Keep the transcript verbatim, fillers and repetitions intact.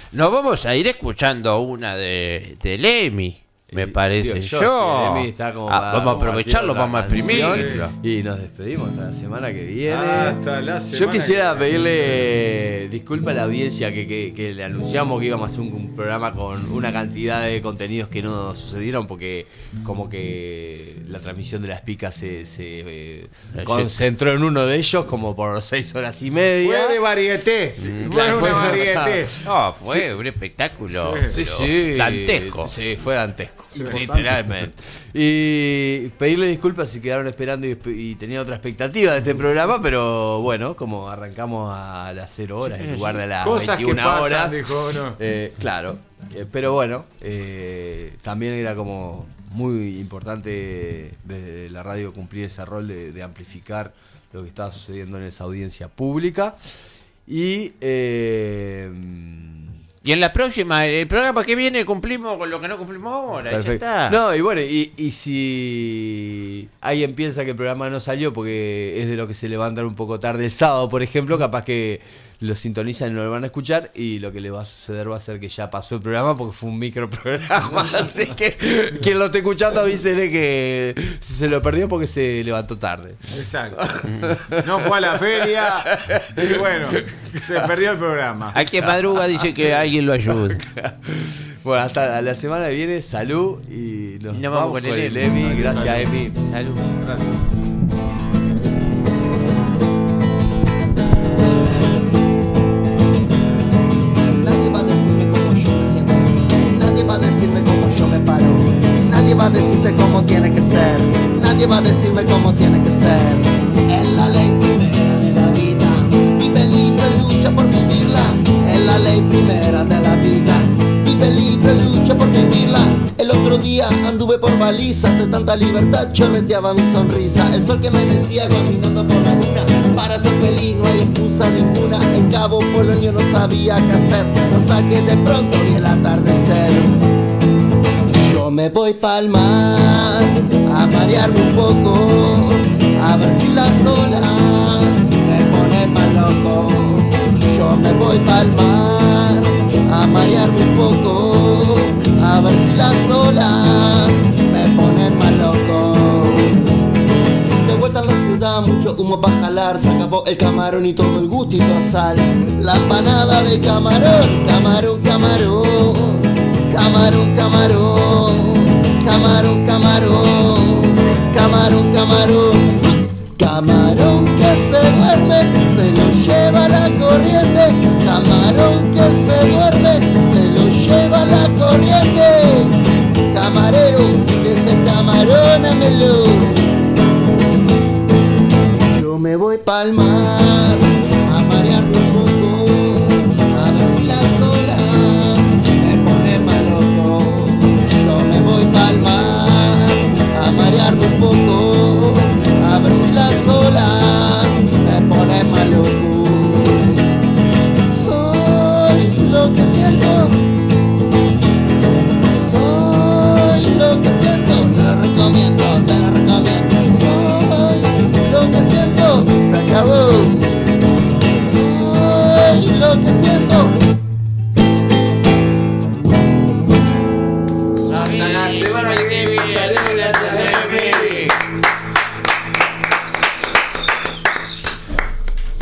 nos vamos a ir escuchando una de, de Lemmy. Me parece Tío, yo. yo sí, está como ah, vamos a aprovecharlo, vamos a exprimirlo. Y nos despedimos hasta la semana que viene. Hasta la semana Yo quisiera que pedirle disculpas a la audiencia que, que, que le anunciamos que íbamos a hacer un, un programa con una cantidad de contenidos que no sucedieron porque como que la transmisión de las picas se, se eh, concentró en uno de ellos como por seis horas y media. Fue de varieté. Mm, Fue claro, una fue- varieté. No, fue Sí. un espectáculo. Sí, pero sí. dantesco. Sí, fue dantesco. Sí, literalmente. Y pedirle disculpas si quedaron esperando y, y tenían otra expectativa de este programa, pero bueno, como arrancamos a las cero horas en lugar de las Cosas que veintiuna pasan, horas. dijo, ¿no? Eh, claro, eh, pero bueno, eh, también era como muy importante desde la radio cumplir ese rol de, de amplificar lo que estaba sucediendo en esa audiencia pública. Y eh, Y en la próxima, el programa que viene cumplimos con lo que no cumplimos ahora. perfecto. Ya está. No, y bueno, y, y si alguien piensa que el programa no salió porque es de lo que se levantan un poco tarde el sábado, por ejemplo, capaz que lo sintonizan y no lo van a escuchar y lo que le va a suceder va a ser que ya pasó el programa porque fue un micro programa. Así que quien lo esté escuchando avísele que se lo perdió porque se levantó tarde. Exacto. No fue a la feria y bueno, se perdió el programa. Al que madruga dice que alguien lo ayude. Bueno, hasta la semana que viene, salud y nos, Y nos vamos, vamos con con el el Emi. Emi. Gracias, Salud. Emi. Salud. Gracias. Nadie va a decirme cómo yo me siento. Nadie va a decirme cómo yo me paro. Nadie va a decirte cómo tiene que ser. Nadie va a decirme cómo tiene que ser. Es la ley primera de la vida. Vive libre, lucha por vivirla. Es la ley primera de la vida. Vive libre, lucha por vivirla. El otro día anduve por balizas. De tanta libertad chorreteaba mi sonrisa. El sol que me decía caminando por la duna. Para ser feliz no hay excusa ninguna. En Cabo Polonio no sabía qué hacer. Hasta que de pronto vi el atardecer. Yo me voy pa'l mar a marearme un poco, a ver si las olas me ponen más loco. Yo me voy pa'l mar a marearme un poco, a ver si las olas me ponen más loco. De vuelta a la ciudad, mucho humo para jalar. Se acabó el camarón y todo el gustito a sal. La empanada de camarón, camarón, camarón. Camarón, camarón, camarón, camarón, camarón, camarón. Camarón que se duerme, se lo lleva la corriente. Camarón que se duerme, se lo lleva la corriente. Camarero, ese camarón amelo. Yo me voy pa'l mar a marearme un poco, a ver si las olas me ponen más loco. Yo me voy pa'l mar a marearme un poco, a ver si las olas me ponen más loco. Soy lo que siento, soy lo que siento. Te lo recomiendo, te lo recomiendo. Soy lo que siento, se acabó. Soy lo que siento.